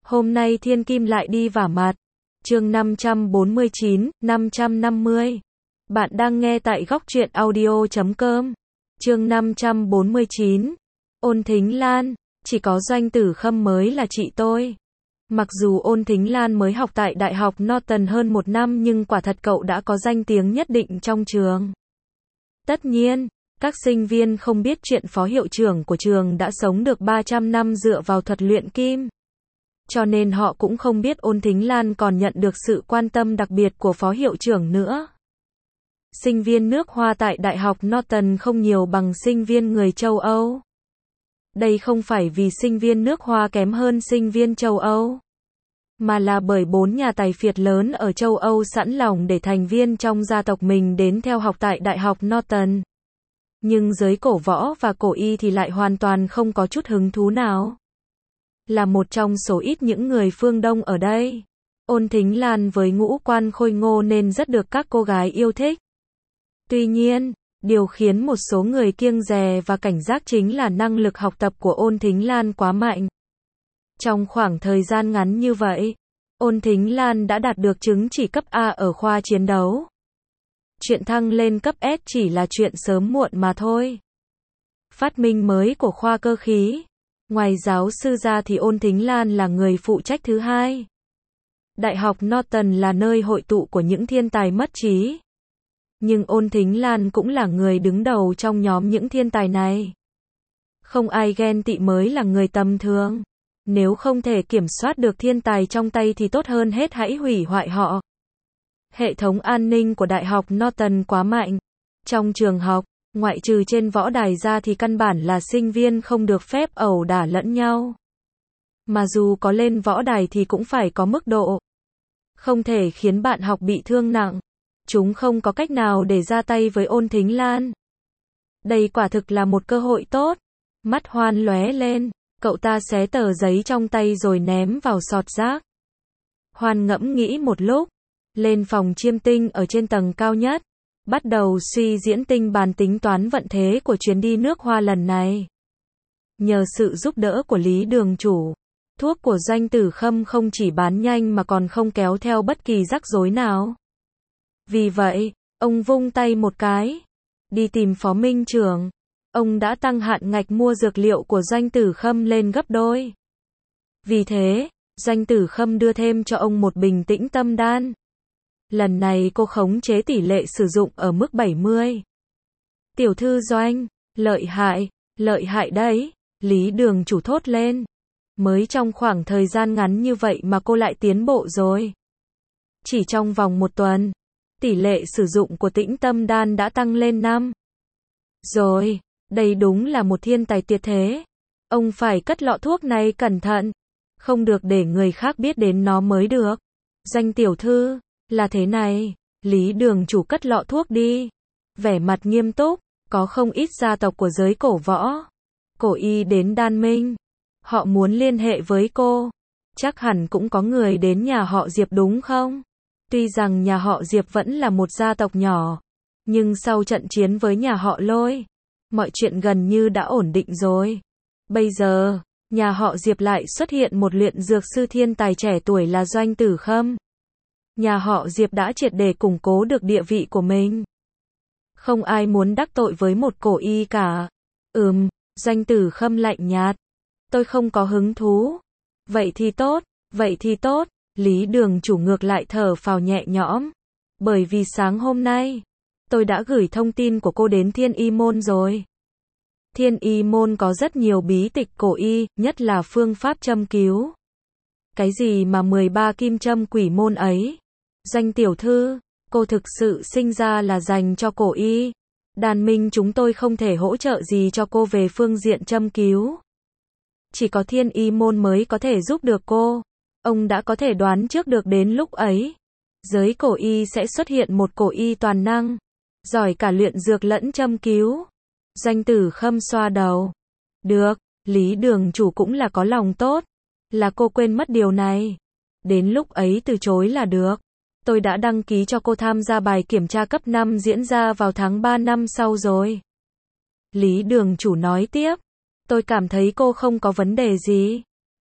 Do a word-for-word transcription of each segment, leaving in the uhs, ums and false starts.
Hôm nay thiên kim lại đi vả mặt. Chương năm trăm bốn mươi chín, năm trăm năm mươi. Bạn đang nghe tại góc truyện audio chấm com. Chương năm trăm bốn mươi chín. Ôn Thính Lan, chỉ có Doanh Tử Khâm mới là chị tôi. Mặc dù Ôn Thính Lan mới học tại Đại học Norton hơn một năm nhưng quả thật cậu đã có danh tiếng nhất định trong trường. Tất nhiên, các sinh viên không biết chuyện phó hiệu trưởng của trường đã sống được ba trăm năm dựa vào thuật luyện kim. Cho nên họ cũng không biết Ôn Thính Lan còn nhận được sự quan tâm đặc biệt của phó hiệu trưởng nữa. Sinh viên nước Hoa tại Đại học Norton không nhiều bằng sinh viên người châu Âu. Đây không phải vì sinh viên nước Hoa kém hơn sinh viên châu Âu, mà là bởi bốn nhà tài phiệt lớn ở châu Âu sẵn lòng để thành viên trong gia tộc mình đến theo học tại Đại học Norton. Nhưng giới cổ võ và cổ y thì lại hoàn toàn không có chút hứng thú nào. Là một trong số ít những người phương Đông ở đây, Ôn Thính Lan với ngũ quan khôi ngô nên rất được các cô gái yêu thích. Tuy nhiên, điều khiến một số người kiêng dè và cảnh giác chính là năng lực học tập của Ôn Thính Lan quá mạnh. Trong khoảng thời gian ngắn như vậy, Ôn Thính Lan đã đạt được chứng chỉ cấp A ở khoa chiến đấu. Chuyện thăng lên cấp S chỉ là chuyện sớm muộn mà thôi. Phát minh mới của khoa cơ khí. Ngoài giáo sư ra thì Ôn Thính Lan là người phụ trách thứ hai. Đại học Norton là nơi hội tụ của những thiên tài mất trí. Nhưng Ôn Thính Lan cũng là người đứng đầu trong nhóm những thiên tài này. Không ai ghen tị mới là người tầm thường. Nếu không thể kiểm soát được thiên tài trong tay thì tốt hơn hết hãy hủy hoại họ. Hệ thống an ninh của Đại học Norton quá mạnh. Trong trường học, ngoại trừ trên võ đài ra thì căn bản là sinh viên không được phép ẩu đả lẫn nhau. Mà dù có lên võ đài thì cũng phải có mức độ. Không thể khiến bạn học bị thương nặng. Chúng không có cách nào để ra tay với Ôn Thính Lan. Đây quả thực là một cơ hội tốt. Mắt Hoan lóe lên, cậu ta xé tờ giấy trong tay rồi ném vào sọt rác. Hoan ngẫm nghĩ một lúc, lên phòng chiêm tinh ở trên tầng cao nhất, bắt đầu suy diễn tinh bàn tính toán vận thế của chuyến đi nước Hoa lần này. Nhờ sự giúp đỡ của Lý Đường Chủ, thuốc của Doanh Tử Khâm không chỉ bán nhanh mà còn không kéo theo bất kỳ rắc rối nào. Vì vậy, ông vung tay một cái, đi tìm Phó Minh Trưởng. Ông đã tăng hạn ngạch mua dược liệu của Doanh Tử Khâm lên gấp đôi. Vì thế, Doanh Tử Khâm đưa thêm cho ông một bình tĩnh tâm đan. Lần này cô khống chế tỷ lệ sử dụng ở mức bảy mươi. Tiểu thư Doanh, lợi hại, lợi hại đấy, Lý Đường Chủ thốt lên. Mới trong khoảng thời gian ngắn như vậy mà cô lại tiến bộ rồi. Chỉ trong vòng một tuần, tỷ lệ sử dụng của tĩnh tâm đan đã tăng lên năm. Rồi, đây đúng là một thiên tài tuyệt thế. Ông phải cất lọ thuốc này cẩn thận. Không được để người khác biết đến nó mới được. Doanh tiểu thư, là thế này. Lý Đường Chủ cất lọ thuốc đi. Vẻ mặt nghiêm túc, có không ít gia tộc của giới cổ võ, cổ y đến Đan Minh. Họ muốn liên hệ với cô. Chắc hẳn cũng có người đến nhà họ Diệp đúng không? Tuy rằng nhà họ Diệp vẫn là một gia tộc nhỏ, nhưng sau trận chiến với nhà họ Lôi, mọi chuyện gần như đã ổn định rồi. Bây giờ, nhà họ Diệp lại xuất hiện một luyện dược sư thiên tài trẻ tuổi là Doanh Tử Khâm. Nhà họ Diệp đã triệt để củng cố được địa vị của mình. Không ai muốn đắc tội với một cổ y cả. Ừm, Doanh Tử Khâm lạnh nhạt. Tôi không có hứng thú. Vậy thì tốt, vậy thì tốt. Lý Đường Chủ ngược lại thở phào nhẹ nhõm. Bởi vì sáng hôm nay, tôi đã gửi thông tin của cô đến Thiên Y Môn rồi. Thiên Y Môn có rất nhiều bí tịch cổ y, nhất là phương pháp châm cứu. Cái gì mà mười ba kim châm quỷ môn ấy? Doanh tiểu thư, cô thực sự sinh ra là dành cho cổ y. Đàn Minh chúng tôi không thể hỗ trợ gì cho cô về phương diện châm cứu. Chỉ có Thiên Y Môn mới có thể giúp được cô. Ông đã có thể đoán trước được đến lúc ấy, giới cổ y sẽ xuất hiện một cổ y toàn năng, giỏi cả luyện dược lẫn châm cứu. Doanh Tử Khâm xoa đầu. Được, Lý Đường Chủ cũng là có lòng tốt. Là cô quên mất điều này. Đến lúc ấy từ chối là được. Tôi đã đăng ký cho cô tham gia bài kiểm tra cấp năm diễn ra vào tháng ba năm sau rồi. Lý Đường Chủ nói tiếp. Tôi cảm thấy cô không có vấn đề gì.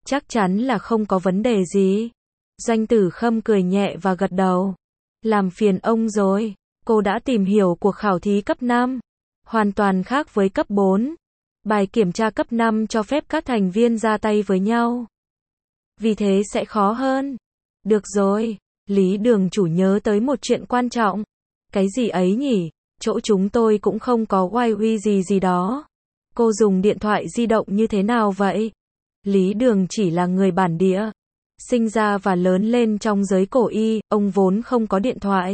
Chắc chắn là không có vấn đề gì. Doanh Tử Khâm cười nhẹ và gật đầu. Làm phiền ông rồi. Cô đã tìm hiểu cuộc khảo thí cấp năm. Hoàn toàn khác với cấp bốn. Bài kiểm tra cấp năm cho phép các thành viên ra tay với nhau. Vì thế sẽ khó hơn. Được rồi. Lý Đường Chủ nhớ tới một chuyện quan trọng. Cái gì ấy nhỉ? Chỗ chúng tôi cũng không có wifi gì gì đó. Cô dùng điện thoại di động như thế nào vậy? Lý Đường chỉ là người bản địa. Sinh ra và lớn lên trong giới cổ y, ông vốn không có điện thoại.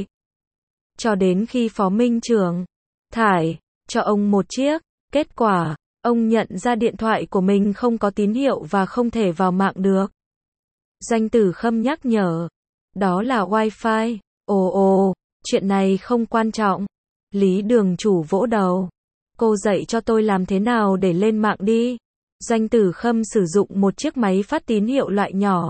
Cho đến khi Phó Minh Trưởng thải cho ông một chiếc, kết quả, ông nhận ra điện thoại của mình không có tín hiệu và không thể vào mạng được. Doanh Tử Khâm nhắc nhở. Đó là wifi. Ồ ồ, chuyện này không quan trọng. Lý Đường Chủ vỗ đầu. Cô dạy cho tôi làm thế nào để lên mạng đi. Doanh Tử Khâm sử dụng một chiếc máy phát tín hiệu loại nhỏ.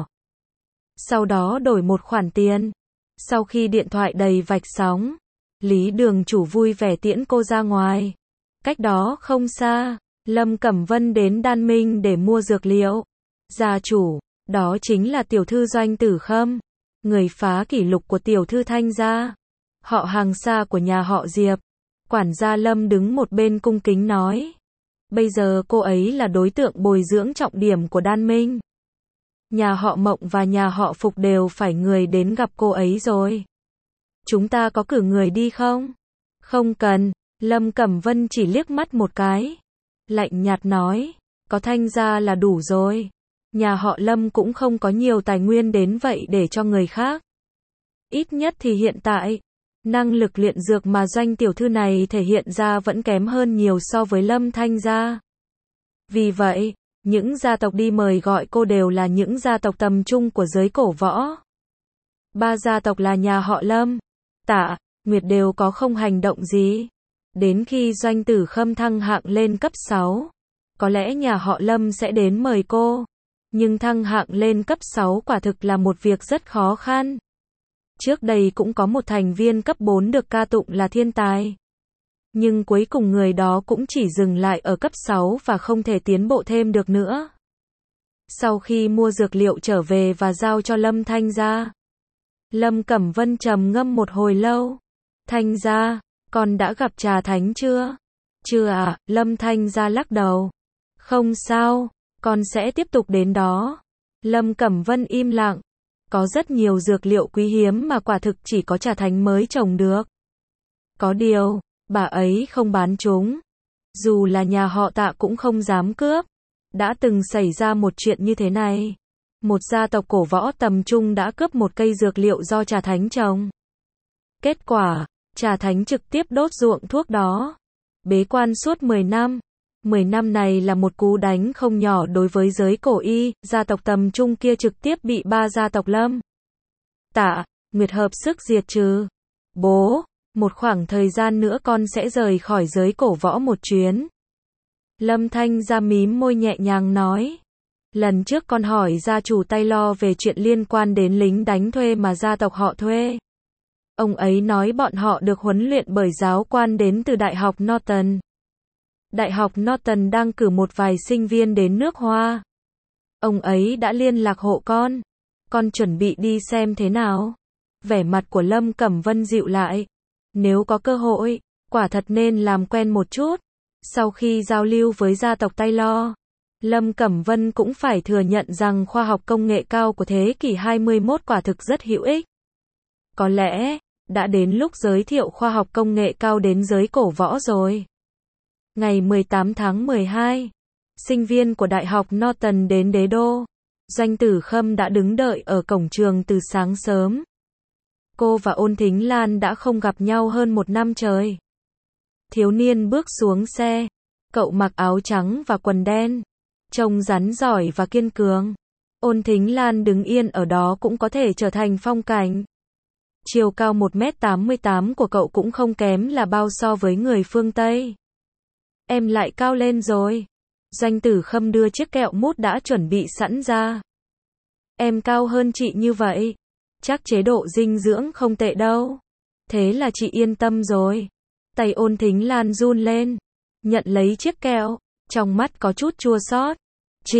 Sau đó đổi một khoản tiền. Sau khi điện thoại đầy vạch sóng, Lý Đường Chủ vui vẻ tiễn cô ra ngoài. Cách đó không xa, Lâm Cẩm Vân đến Đan Minh để mua dược liệu. Gia chủ, đó chính là tiểu thư Doanh Tử Khâm, người phá kỷ lục của tiểu thư Thanh gia, họ hàng xa của nhà họ Diệp. Quản gia Lâm đứng một bên cung kính nói. Bây giờ cô ấy là đối tượng bồi dưỡng trọng điểm của Đan Minh. Nhà họ Mộng và nhà họ Phục đều phải người đến gặp cô ấy rồi. Chúng ta có cử người đi không? Không cần. Lâm Cẩm Vân chỉ liếc mắt một cái. Lạnh nhạt nói. Có Thanh gia là đủ rồi. Nhà họ Lâm cũng không có nhiều tài nguyên đến vậy để cho người khác. Ít nhất thì hiện tại, năng lực luyện dược mà Doanh tiểu thư này thể hiện ra vẫn kém hơn nhiều so với Lâm Thanh gia. Vì vậy, những gia tộc đi mời gọi cô đều là những gia tộc tầm trung của giới cổ võ. Ba gia tộc là nhà họ Lâm, Tạ, Nguyệt đều có không hành động gì. Đến khi Doanh Tử Khâm thăng hạng lên cấp sáu, có lẽ nhà họ Lâm sẽ đến mời cô. Nhưng thăng hạng lên cấp sáu quả thực là một việc rất khó khăn. Trước đây cũng có một thành viên cấp bốn được ca tụng là thiên tài. Nhưng cuối cùng người đó cũng chỉ dừng lại ở cấp sáu và không thể tiến bộ thêm được nữa. Sau khi mua dược liệu trở về và giao cho Lâm Thanh gia, Lâm Cẩm Vân trầm ngâm một hồi lâu. Thanh gia, con đã gặp Trà Thánh chưa? Chưa à, Lâm Thanh gia lắc đầu. Không sao, con sẽ tiếp tục đến đó. Lâm Cẩm Vân im lặng. Có rất nhiều dược liệu quý hiếm mà quả thực chỉ có Trà Thánh mới trồng được. Có điều, bà ấy không bán chúng. Dù là nhà họ Tạ cũng không dám cướp. Đã từng xảy ra một chuyện như thế này. Một gia tộc cổ võ tầm trung đã cướp một cây dược liệu do Trà Thánh trồng. Kết quả, Trà Thánh trực tiếp đốt ruộng thuốc đó. Bế quan suốt mười năm. mười năm này là một cú đánh không nhỏ đối với giới cổ y, gia tộc tầm trung kia trực tiếp bị ba gia tộc Lâm, Tạ, Nguyệt hợp sức diệt trừ. Bố, một khoảng thời gian nữa con sẽ rời khỏi giới cổ võ một chuyến. Lâm Thanh gia mím môi nhẹ nhàng nói. Lần trước con hỏi gia chủ Taylor về chuyện liên quan đến lính đánh thuê mà gia tộc họ thuê. Ông ấy nói bọn họ được huấn luyện bởi giáo quan đến từ Đại học Norton. Đại học Norton đang cử một vài sinh viên đến nước Hoa. Ông ấy đã liên lạc hộ con. Con chuẩn bị đi xem thế nào? Vẻ mặt của Lâm Cẩm Vân dịu lại. Nếu có cơ hội, quả thật nên làm quen một chút. Sau khi giao lưu với gia tộc Taylor, Lâm Cẩm Vân cũng phải thừa nhận rằng khoa học công nghệ cao của thế kỷ hai mươi mốt quả thực rất hữu ích. Có lẽ, đã đến lúc giới thiệu khoa học công nghệ cao đến giới cổ võ rồi. Ngày mười tám tháng mười hai, sinh viên của Đại học Norton đến đế đô. Doanh Tử Khâm đã đứng đợi ở cổng trường từ sáng sớm. Cô và Ôn Thính Lan đã không gặp nhau hơn một năm trời. Thiếu niên bước xuống xe. Cậu mặc áo trắng và quần đen. Trông rắn giỏi và kiên cường. Ôn Thính Lan đứng yên ở đó cũng có thể trở thành phong cảnh. Chiều cao một mét tám mươi tám của cậu cũng không kém là bao so với người phương Tây. Em lại cao lên rồi. Doanh Tử Khâm đưa chiếc kẹo mút đã chuẩn bị sẵn ra. Em cao hơn chị như vậy. Chắc chế độ dinh dưỡng không tệ đâu. Thế là chị yên tâm rồi. Tay Ôn Thính Lan run lên. Nhận lấy chiếc kẹo. Trong mắt có chút chua xót. Chị,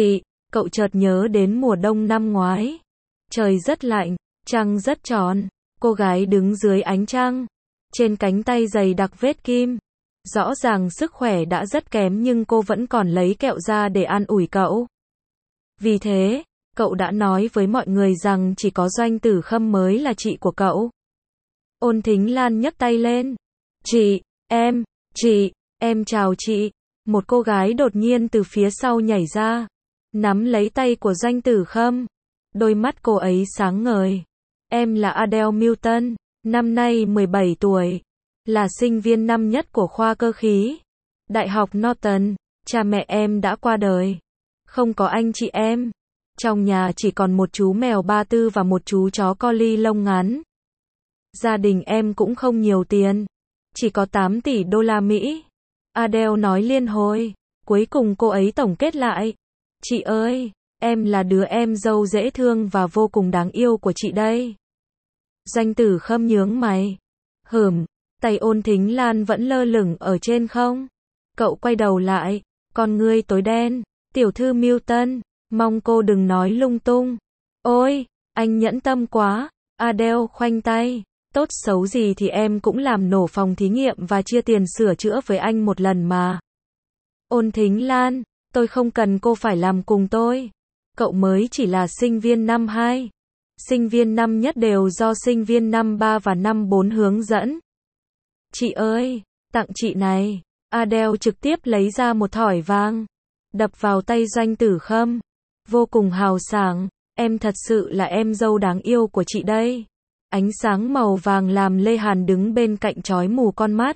cậu chợt nhớ đến mùa đông năm ngoái. Trời rất lạnh, trăng rất tròn, cô gái đứng dưới ánh trăng, trên cánh tay dày đặc vết kim. Rõ ràng sức khỏe đã rất kém nhưng cô vẫn còn lấy kẹo ra để an ủi cậu. Vì thế, cậu đã nói với mọi người rằng chỉ có Doanh Tử Khâm mới là chị của cậu. Ôn Thính Lan nhấc tay lên. Chị, em, chị, em chào chị. Một cô gái đột nhiên từ phía sau nhảy ra, nắm lấy tay của Doanh Tử Khâm. Đôi mắt cô ấy sáng ngời. Em là Adele Milton, năm nay mười bảy tuổi, là sinh viên năm nhất của khoa cơ khí, Đại học Norton. Cha mẹ em đã qua đời, không có anh chị em. Trong nhà chỉ còn một chú mèo Ba Tư và một chú chó collie lông ngắn. Gia đình em cũng không nhiều tiền, chỉ có tám tỷ đô la Mỹ. Adele nói liên hồi, cuối cùng cô ấy tổng kết lại. Chị ơi, em là đứa em dâu dễ thương và vô cùng đáng yêu của chị đây. Doanh Tử Khâm nhướng mày. Hửm, tay Ôn Thính Lan vẫn lơ lửng ở trên không. Cậu quay đầu lại, con ngươi tối đen. Tiểu thư Milton, mong cô đừng nói lung tung. Ôi, anh nhẫn tâm quá. Adele khoanh tay. Tốt xấu gì thì em cũng làm nổ phòng thí nghiệm và chia tiền sửa chữa với anh một lần mà. Ôn Thính Lan, tôi không cần cô phải làm cùng tôi. Cậu mới chỉ là sinh viên năm hai. Sinh viên năm nhất đều do sinh viên năm ba và năm bốn hướng dẫn. Chị ơi, tặng chị này. Adele trực tiếp lấy ra một thỏi vàng, đập vào tay Doanh Tử Khâm. Vô cùng hào sảng, em thật sự là em dâu đáng yêu của chị đây. Ánh sáng màu vàng làm Lê Hàn đứng bên cạnh chói mù con mắt.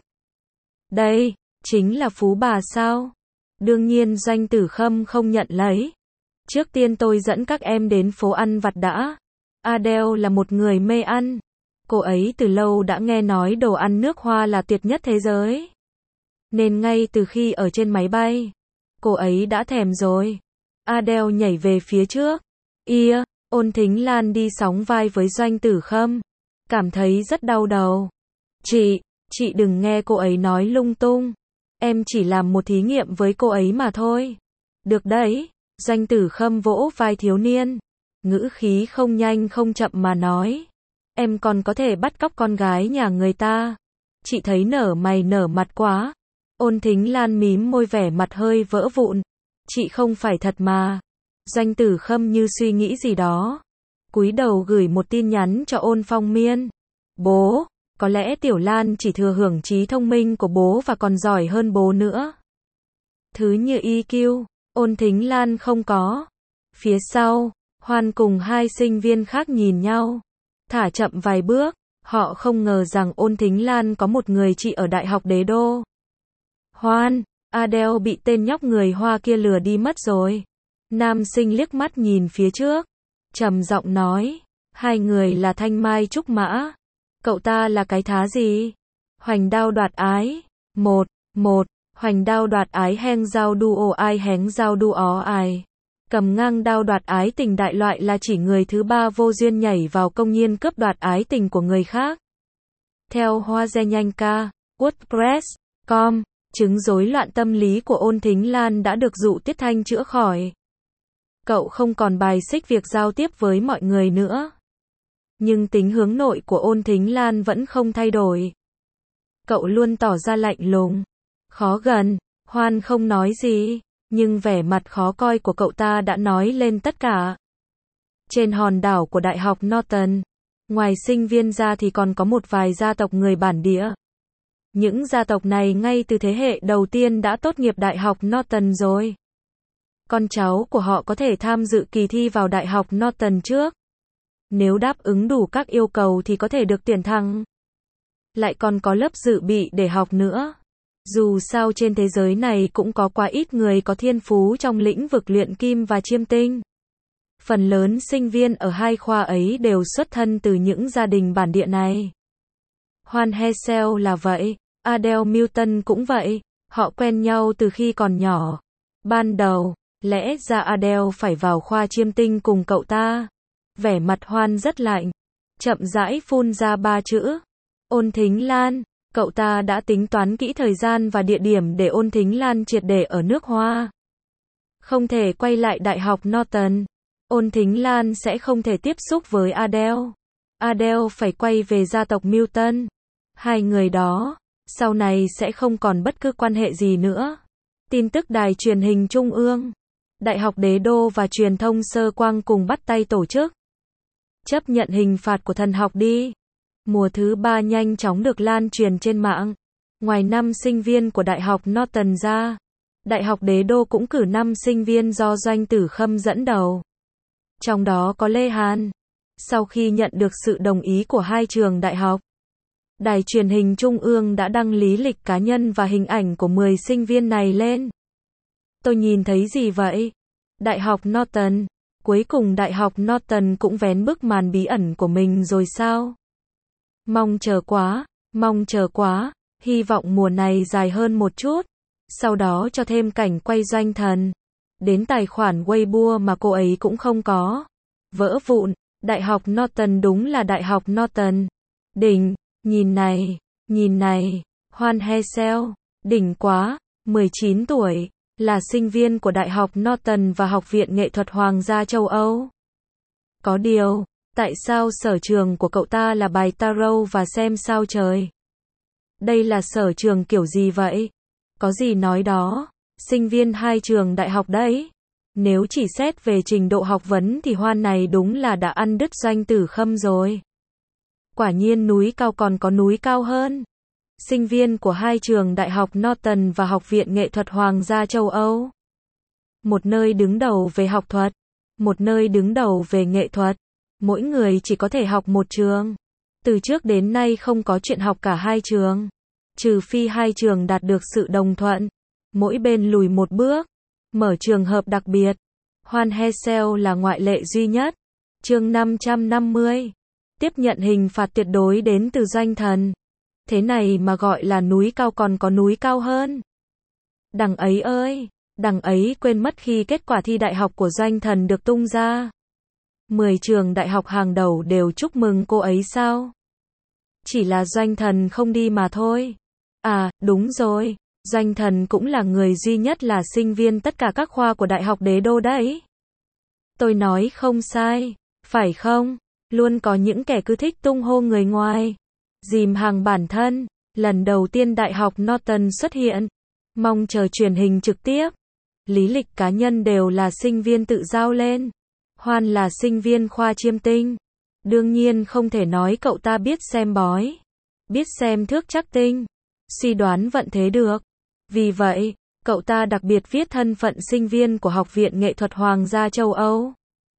Đây, chính là phú bà sao? Đương nhiên Doanh Tử Khâm không nhận lấy. Trước tiên tôi dẫn các em đến phố ăn vặt đã. Adele là một người mê ăn. Cô ấy từ lâu đã nghe nói đồ ăn nước Hoa là tuyệt nhất thế giới. Nên ngay từ khi ở trên máy bay, cô ấy đã thèm rồi. Adele nhảy về phía trước. Ia, Ôn Thính Lan đi sóng vai với Doanh Tử Khâm. Cảm thấy rất đau đầu. Chị, chị đừng nghe cô ấy nói lung tung. Em chỉ làm một thí nghiệm với cô ấy mà thôi. Được đấy, Doanh Tử Khâm vỗ vai thiếu niên. Ngữ khí không nhanh không chậm mà nói. Em còn có thể bắt cóc con gái nhà người ta. Chị thấy nở mày nở mặt quá. Ôn Thính Lan mím môi vẻ mặt hơi vỡ vụn. Chị không phải thật mà. Doanh Tử Khâm như suy nghĩ gì đó, cúi đầu gửi một tin nhắn cho Ôn Phong Miên. Bố, có lẽ Tiểu Lan chỉ thừa hưởng trí thông minh của bố và còn giỏi hơn bố nữa. Thứ như i kiu, Ôn Thính Lan không có. Phía sau, Hoan cùng hai sinh viên khác nhìn nhau, thả chậm vài bước. Họ không ngờ rằng Ôn Thính Lan có một người chị ở Đại học Đế Đô. Hoan, Adele bị tên nhóc người Hoa kia lừa đi mất rồi. Nam sinh liếc mắt nhìn phía trước, trầm giọng nói, hai người là thanh mai trúc mã. Cậu ta là cái thá gì? Hoành đao đoạt ái. Một, một, hoành đao đoạt ái heng giao đu ồ ai hén giao đu ó ai. Cầm ngang đao đoạt ái tình đại loại là chỉ người thứ ba vô duyên nhảy vào công nhiên cướp đoạt ái tình của người khác. Theo Hoa Ge Nhanh Ca, WordPress chấm com, chứng rối loạn tâm lý của Ôn Thính Lan đã được Dụ Tiết Thanh chữa khỏi. Cậu không còn bài xích việc giao tiếp với mọi người nữa. Nhưng tính hướng nội của Ôn Thính Lan vẫn không thay đổi. Cậu luôn tỏ ra lạnh lùng, khó gần. Hoan không nói gì, nhưng vẻ mặt khó coi của cậu ta đã nói lên tất cả. Trên hòn đảo của Đại học Norton, ngoài sinh viên ra thì còn có một vài gia tộc người bản địa. Những gia tộc này ngay từ thế hệ đầu tiên đã tốt nghiệp Đại học Norton rồi. Con cháu của họ có thể tham dự kỳ thi vào Đại học Norton trước. Nếu đáp ứng đủ các yêu cầu thì có thể được tuyển thẳng. Lại còn có lớp dự bị để học nữa. Dù sao trên thế giới này cũng có quá ít người có thiên phú trong lĩnh vực luyện kim và chiêm tinh. Phần lớn sinh viên ở hai khoa ấy đều xuất thân từ những gia đình bản địa này. Hoan Hesel là vậy, Adele Milton cũng vậy, họ quen nhau từ khi còn nhỏ. Ban đầu, lẽ ra Adele phải vào khoa chiêm tinh cùng cậu ta. Vẻ mặt Hoan rất lạnh, chậm rãi phun ra ba chữ. Ôn Thính Lan, cậu ta đã tính toán kỹ thời gian và địa điểm để Ôn Thính Lan triệt để ở nước Hoa. không thể quay lại Đại học Norton. Ôn Thính Lan sẽ không thể tiếp xúc với Adele. Adele phải quay về gia tộc Milton. Hai người đó, sau này sẽ không còn bất cứ quan hệ gì nữa. Tin tức đài truyền hình Trung ương, Đại học Đế Đô và truyền thông Sơ Quang cùng bắt tay tổ chức. Chấp nhận hình phạt của thần học đi. Mùa thứ ba nhanh chóng được lan truyền trên mạng. Ngoài năm sinh viên của Đại học Norton ra, Đại học Đế Đô cũng cử năm sinh viên do Doanh Tử Khâm dẫn đầu. Trong đó có Lê Hàn. Sau khi nhận được sự đồng ý của hai trường đại học, đài truyền hình Trung ương đã đăng lý lịch cá nhân và hình ảnh của mười sinh viên này lên. Tôi nhìn thấy gì vậy? Đại học Norton. Cuối cùng Đại học Norton cũng vén bức màn bí ẩn của mình rồi sao? Mong chờ quá, mong chờ quá, hy vọng mùa này dài hơn một chút. Sau đó cho thêm cảnh quay Doanh Thần. Đến tài khoản Weibo mà cô ấy cũng không có. Vỡ vụn, Đại học Norton đúng là Đại học Norton. Đỉnh, nhìn này, nhìn này, Hoan Hesel, đỉnh quá, mười chín tuổi, là sinh viên của Đại học Norton và Học viện Nghệ thuật Hoàng gia châu Âu. Có điều, tại sao sở trường của cậu ta là bài tarot và xem sao trời? Đây là sở trường kiểu gì vậy? Có gì nói đó, sinh viên hai trường đại học đấy. Nếu chỉ xét về trình độ học vấn thì Hoan này đúng là đã ăn đứt Doanh Tử Khâm rồi. Quả nhiên núi cao còn có núi cao hơn. Sinh viên của hai trường Đại học Norton và Học viện Nghệ thuật Hoàng gia châu Âu. Một nơi đứng đầu về học thuật, một nơi đứng đầu về nghệ thuật. Mỗi người chỉ có thể học một trường. Từ trước đến nay không có chuyện học cả hai trường. Trừ phi hai trường đạt được sự đồng thuận. Mỗi bên lùi một bước. Mở trường hợp đặc biệt. Hoan Hesel là ngoại lệ duy nhất. Chương năm trăm năm mươi. Tiếp nhận hình phạt tuyệt đối đến từ Doanh Thần. Thế này mà gọi là núi cao còn có núi cao hơn. Đằng ấy ơi, đằng ấy quên mất khi kết quả thi đại học của Doanh Thần được tung ra. Mười trường đại học hàng đầu đều chúc mừng cô ấy sao? Chỉ là Doanh Thần không đi mà thôi. À, đúng rồi, Doanh Thần cũng là người duy nhất là sinh viên tất cả các khoa của Đại học Đế Đô đấy. Tôi nói không sai, phải không? Luôn có những kẻ cứ thích tung hô người ngoài. Dìm hàng bản thân. Lần đầu tiên Đại học Norton xuất hiện. Mong chờ truyền hình trực tiếp. Lý lịch cá nhân đều là sinh viên tự giao lên. Hoan là sinh viên khoa chiêm tinh. Đương nhiên không thể nói cậu ta biết xem bói. Biết xem thước trắc tinh. Suy đoán vận thế được. Vì vậy, cậu ta đặc biệt viết thân phận sinh viên của Học viện Nghệ thuật Hoàng gia châu Âu.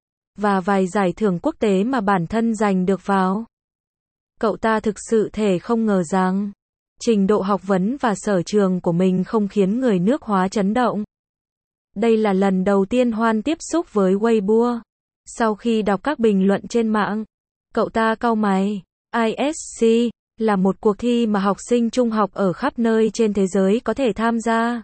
Và vài giải thưởng quốc tế mà bản thân giành được vào. Cậu ta thực sự thể không ngờ rằng, trình độ học vấn và sở trường của mình không khiến người nước Hóa chấn động. Đây là lần đầu tiên Hoan tiếp xúc với Weibo. Sau khi đọc các bình luận trên mạng, cậu ta cau mày. i ét xê là một cuộc thi mà học sinh trung học ở khắp nơi trên thế giới có thể tham gia.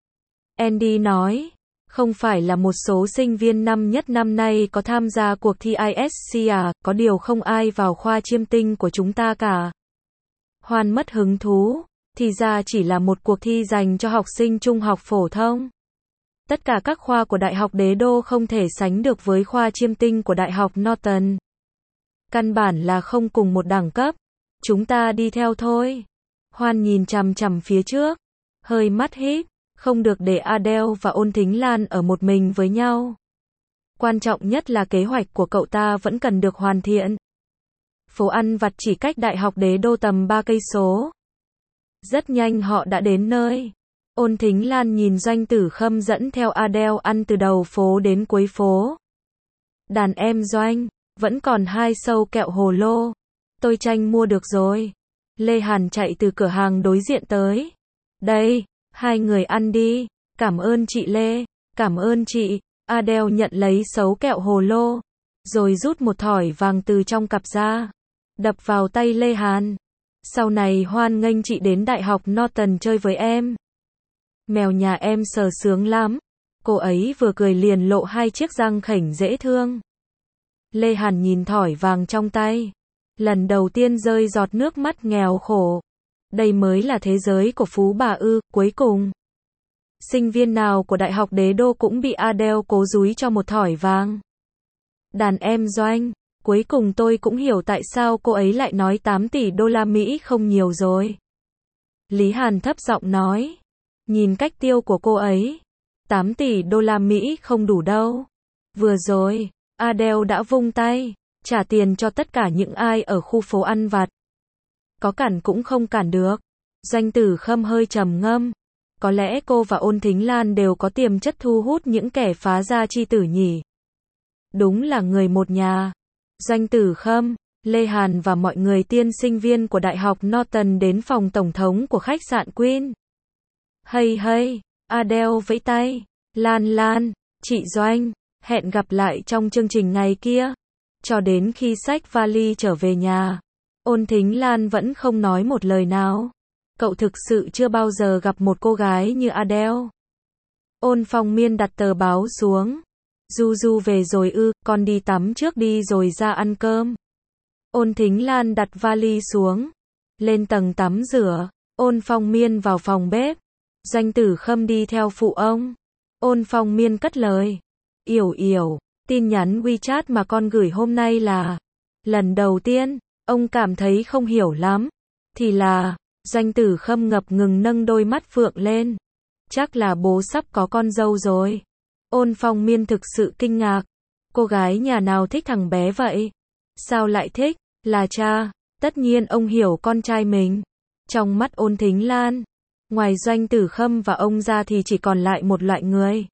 Andy nói, không phải là một số sinh viên năm nhất năm nay có tham gia cuộc thi i ét xê à, có điều không ai vào khoa chiêm tinh của chúng ta cả. Hoan mất hứng thú, thì ra chỉ là một cuộc thi dành cho học sinh trung học phổ thông. Tất cả các khoa của Đại học Đế Đô không thể sánh được với khoa chiêm tinh của Đại học Norton. Căn bản là không cùng một đẳng cấp. Chúng ta đi theo thôi. Hoan nhìn chằm chằm phía trước, hơi mắt híp, không được để Adele và Ôn Thính Lan ở một mình với nhau. Quan trọng nhất là kế hoạch của cậu ta vẫn cần được hoàn thiện. Phố ăn vặt chỉ cách Đại học Đế Đô tầm ba cây số. Rất nhanh họ đã đến nơi. Ôn Thính Lan nhìn Doanh Tử Khâm dẫn theo Adele ăn từ đầu phố đến cuối phố. Đàn em Doanh, vẫn còn hai sâu kẹo hồ lô. Tôi tranh mua được rồi. Lê Hàn chạy từ cửa hàng đối diện tới. Đây, hai người ăn đi. Cảm ơn chị Lê. Cảm ơn chị. Adele nhận lấy sấu kẹo hồ lô. Rồi rút một thỏi vàng từ trong cặp ra. Đập vào tay Lê Hàn. Sau này hoan nghênh chị đến Đại học Norton chơi với em. Mèo nhà em sờ sướng lắm. Cô ấy vừa cười liền lộ hai chiếc răng khểnh dễ thương. Lê Hàn nhìn thỏi vàng trong tay. Lần đầu tiên rơi giọt nước mắt nghèo khổ. Đây mới là thế giới của phú bà ư, cuối cùng. Sinh viên nào của Đại học Đế Đô cũng bị Adele cố dúi cho một thỏi vàng. Đàn em Doanh, cuối cùng tôi cũng hiểu tại sao cô ấy lại nói tám tỷ đô la Mỹ không nhiều rồi. Lý Hàn thấp giọng nói. Nhìn cách tiêu của cô ấy, tám tỷ đô la Mỹ không đủ đâu. Vừa rồi, Adele đã vung tay, trả tiền cho tất cả những ai ở khu phố ăn vặt. Có cản cũng không cản được. Doanh Tử Khâm hơi trầm ngâm. Có lẽ cô và Ôn Thính Lan đều có tiềm chất thu hút những kẻ phá gia chi tử nhỉ. Đúng là người một nhà. Doanh Tử Khâm, Lê Hàn và mọi người tiên sinh viên của Đại học Norton đến phòng tổng thống của khách sạn Queen. Hay hay, Adele vẫy tay. Lan Lan, chị Doanh, hẹn gặp lại trong chương trình ngày kia. Cho đến khi xách vali trở về nhà, Ôn Thính Lan vẫn không nói một lời nào. Cậu thực sự chưa bao giờ gặp một cô gái như Adele. Ôn Phong Miên đặt tờ báo xuống. Du Du về rồi ư, con đi tắm trước đi rồi ra ăn cơm. Ôn Thính Lan đặt vali xuống. Lên tầng tắm rửa. Ôn Phong Miên vào phòng bếp. Doanh Tử Khâm đi theo phụ ông. Ôn Phong Miên cất lời. Yểu Yểu, tin nhắn WeChat mà con gửi hôm nay là... Lần đầu tiên, ông cảm thấy không hiểu lắm. Thì là... Doanh Tử Khâm ngập ngừng nâng đôi mắt phượng lên. Chắc là bố sắp có con dâu rồi. Ôn Phong Miên thực sự kinh ngạc. Cô gái nhà nào thích thằng bé vậy? Sao lại thích? Là cha. Tất nhiên ông hiểu con trai mình. Trong mắt Ôn Thính Lan, ngoài Doanh Tử Khâm và ông ra thì chỉ còn lại một loại người.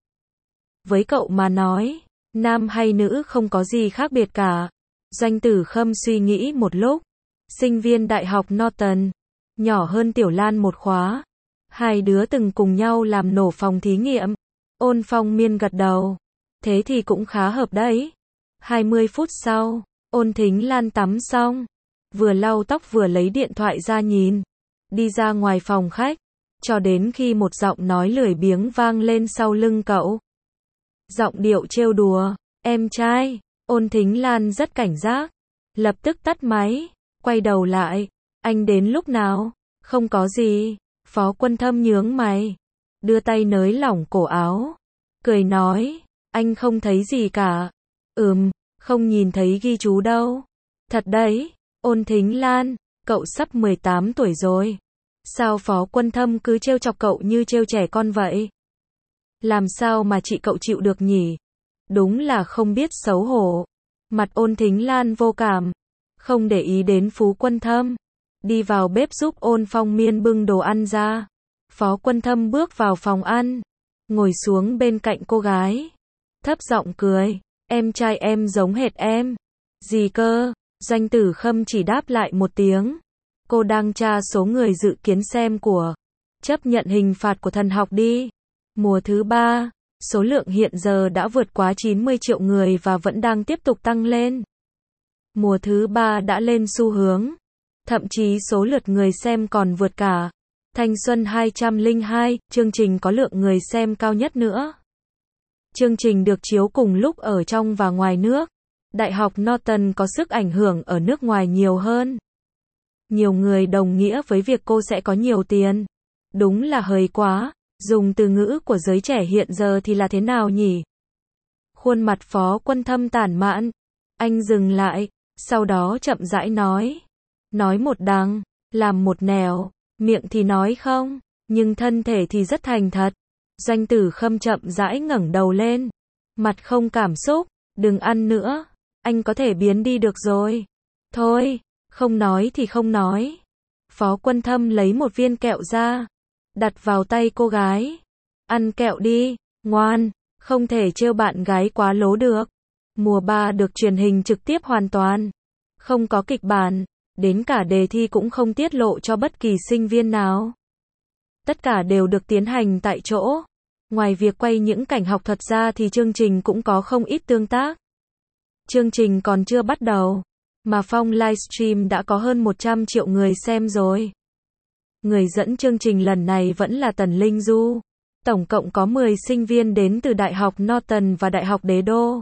Với cậu mà nói, nam hay nữ không có gì khác biệt cả. Doanh Tử Khâm suy nghĩ một lúc. Sinh viên Đại học Norton, nhỏ hơn Tiểu Lan một khóa. Hai đứa từng cùng nhau làm nổ phòng thí nghiệm. Ôn Phong Miên gật đầu. Thế thì cũng khá hợp đấy. hai mươi phút sau, Ôn Thính Lan tắm xong, vừa lau tóc vừa lấy điện thoại ra nhìn. Đi ra ngoài phòng khách, cho đến khi một giọng nói lười biếng vang lên sau lưng cậu. Giọng điệu trêu đùa. Em trai. Ôn Thính Lan rất cảnh giác. Lập tức tắt máy, quay đầu lại. Anh đến lúc nào? Không có gì. Phó Quân Thâm nhướng mày, đưa tay nới lỏng cổ áo, cười nói, anh không thấy gì cả. Ừm, không nhìn thấy ghi chú đâu. Thật đấy. Ôn Thính Lan, cậu sắp mười tám tuổi rồi. Sao Phó Quân Thâm cứ trêu chọc cậu như trêu trẻ con vậy? Làm sao mà chị cậu chịu được nhỉ? Đúng là không biết xấu hổ. Mặt Ôn Thính Lan vô cảm, không để ý đến Phú Quân Thâm. Đi vào bếp giúp Ôn Phong Miên bưng đồ ăn ra. Phó Quân Thâm bước vào phòng ăn, ngồi xuống bên cạnh cô gái, thấp giọng cười. Em trai em giống hệt em. Gì cơ? Doanh Tử Khâm chỉ đáp lại một tiếng. Cô đang tra số người dự kiến xem của chấp nhận hình phạt của thần học đi. Mùa thứ ba, số lượng hiện giờ đã vượt quá chín mươi triệu người và vẫn đang tiếp tục tăng lên. Mùa thứ ba đã lên xu hướng. Thậm chí số lượt người xem còn vượt cả Thanh Xuân hai không không hai, chương trình có lượng người xem cao nhất nữa. Chương trình được chiếu cùng lúc ở trong và ngoài nước. Đại học Norton có sức ảnh hưởng ở nước ngoài nhiều hơn. Nhiều người đồng nghĩa với việc cô sẽ có nhiều tiền. Đúng là hời quá. Dùng từ ngữ của giới trẻ hiện giờ thì là thế nào nhỉ? Khuôn mặt Phó Quân Thâm tản mạn. Anh dừng lại, sau đó chậm rãi nói. Nói một đằng, làm một nẻo, miệng thì nói không, nhưng thân thể thì rất thành thật. Doanh Tử Khâm chậm rãi ngẩng đầu lên, mặt không cảm xúc. Đừng ăn nữa, anh có thể biến đi được rồi. Thôi, không nói thì không nói. Phó Quân Thâm lấy một viên kẹo ra, đặt vào tay cô gái. Ăn kẹo đi, ngoan, không thể trêu bạn gái quá lố được. Mùa ba được truyền hình trực tiếp hoàn toàn, không có kịch bản, đến cả đề thi cũng không tiết lộ cho bất kỳ sinh viên nào. Tất cả đều được tiến hành tại chỗ. Ngoài việc quay những cảnh học thuật ra thì chương trình cũng có không ít tương tác. Chương trình còn chưa bắt đầu, mà phong livestream đã có hơn một trăm triệu người xem rồi. Người dẫn chương trình lần này vẫn là Tần Linh Du. Tổng cộng có mười sinh viên đến từ Đại học Norton và Đại học Đế Đô.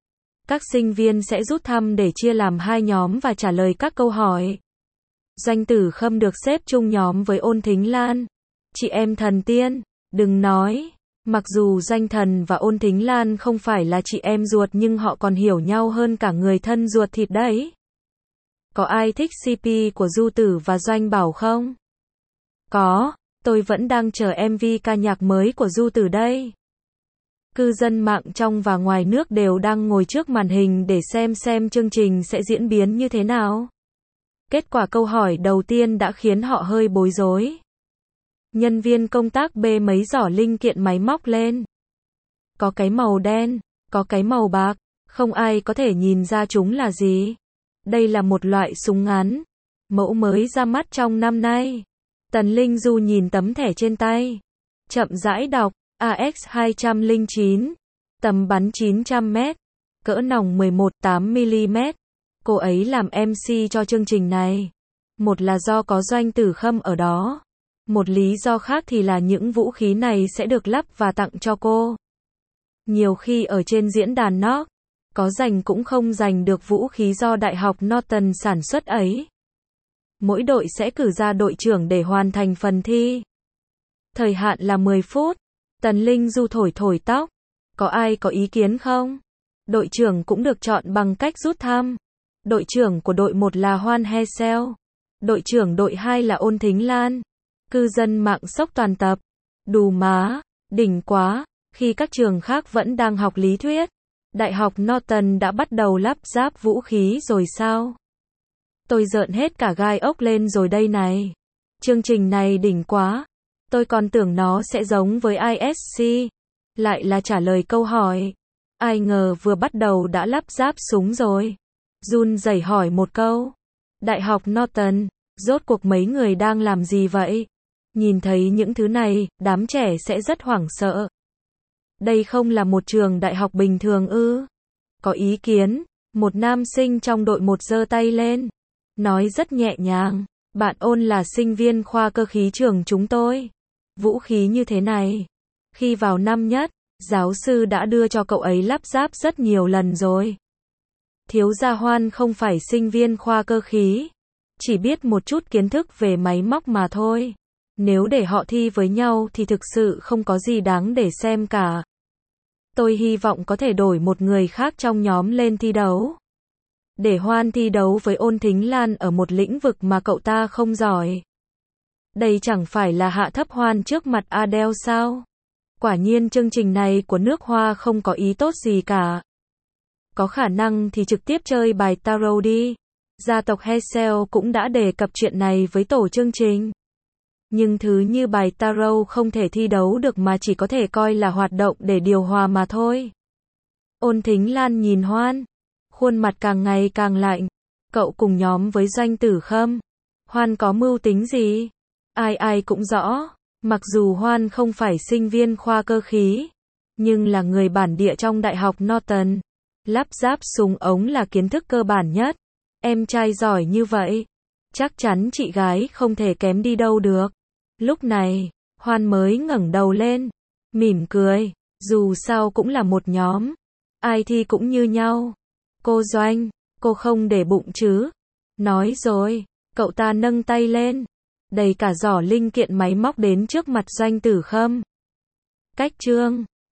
Các sinh viên sẽ rút thăm để chia làm hai nhóm và trả lời các câu hỏi. Doanh Tử Khâm được xếp chung nhóm với Ôn Thính Lan. Chị em thần tiên, Đừng nói, mặc dù Doanh Thần và Ôn Thính Lan không phải là chị em ruột nhưng họ còn hiểu nhau hơn cả người thân ruột thịt đấy. Có ai thích xê pê của Du Tử và Doanh Bảo không? Có, tôi vẫn đang chờ em vê ca nhạc mới của Du Tử đây. Cư dân mạng trong và ngoài nước đều đang ngồi trước màn hình để xem xem chương trình sẽ diễn biến như thế nào. Kết quả câu hỏi đầu tiên đã khiến họ hơi bối rối. Nhân viên công tác bê mấy giỏ linh kiện máy móc lên. Có cái màu đen, có cái màu bạc, không ai có thể nhìn ra chúng là gì. Đây là một loại súng ngắn, mẫu mới ra mắt trong năm nay. Tần Linh Du nhìn tấm thẻ trên tay, chậm rãi đọc, a ích hai không chín, tầm bắn chín trăm mét, cỡ nòng mười một phẩy tám mi-li-mét. Cô ấy làm em xê cho chương trình này. Một là do có Doanh Tử Khâm ở đó. Một lý do khác thì là những vũ khí này sẽ được lắp và tặng cho cô. Nhiều khi ở trên diễn đàn nó, có giành cũng không giành được vũ khí do Đại học Norton sản xuất ấy. Mỗi đội sẽ cử ra đội trưởng để hoàn thành phần thi. Thời hạn là mười phút. Tần Linh Du thổi thổi tóc. Có ai có ý kiến không? Đội trưởng cũng được chọn bằng cách rút thăm. Đội trưởng của đội một là Hoan He Seo. Đội trưởng đội hai là Ôn Thính Lan. Cư dân mạng sốc toàn tập. Đù má, đỉnh quá. Khi các trường khác vẫn đang học lý thuyết, Đại học Norton đã bắt đầu lắp ráp vũ khí rồi sao? Tôi rợn hết cả gai ốc lên rồi đây này. Chương trình này đỉnh quá. Tôi còn tưởng nó sẽ giống với i ét xê. Lại là trả lời câu hỏi. Ai ngờ vừa bắt đầu đã lắp ráp súng rồi. Run rẩy hỏi một câu. Đại học Norton, rốt cuộc mấy người đang làm gì vậy? Nhìn thấy những thứ này, đám trẻ sẽ rất hoảng sợ. Đây không là một trường đại học bình thường ư? Có ý kiến, một nam sinh trong đội một giơ tay lên. Nói rất nhẹ nhàng, bạn Ôn là sinh viên khoa cơ khí trường chúng tôi. Vũ khí như thế này. Khi vào năm nhất, giáo sư đã đưa cho cậu ấy lắp ráp rất nhiều lần rồi. Thiếu gia Hoan không phải sinh viên khoa cơ khí. Chỉ biết một chút kiến thức về máy móc mà thôi. Nếu để họ thi với nhau thì thực sự không có gì đáng để xem cả. Tôi hy vọng có thể đổi một người khác trong nhóm lên thi đấu. Để Hoan thi đấu với Ôn Thính Lan ở một lĩnh vực mà cậu ta không giỏi. Đây chẳng phải là hạ thấp Hoan trước mặt Adele sao? Quả nhiên chương trình này của nước Hoa không có ý tốt gì cả. Có khả năng thì trực tiếp chơi bài tarot đi. Gia tộc Hesel cũng đã đề cập chuyện này với tổ chương trình. Nhưng thứ như bài tarot không thể thi đấu được mà chỉ có thể coi là hoạt động để điều hòa mà thôi. Ôn Thính Lan nhìn Hoan. Khuôn mặt càng ngày càng lạnh. Cậu cùng nhóm với Doanh Tử Khâm. Hoan có mưu tính gì? Ai ai cũng rõ. Mặc dù Hoan không phải sinh viên khoa cơ khí, nhưng là người bản địa trong Đại học Norton. Lắp ráp súng ống là kiến thức cơ bản nhất. Em trai giỏi như vậy, chắc chắn chị gái không thể kém đi đâu được. Lúc này, Hoan mới ngẩng đầu lên, mỉm cười, dù sao cũng là một nhóm. Ai thi cũng như nhau. Cô Doanh, cô không để bụng chứ? Nói rồi, cậu ta nâng tay lên, đầy cả giỏ linh kiện máy móc đến trước mặt Doanh Tử Khâm. Cách chương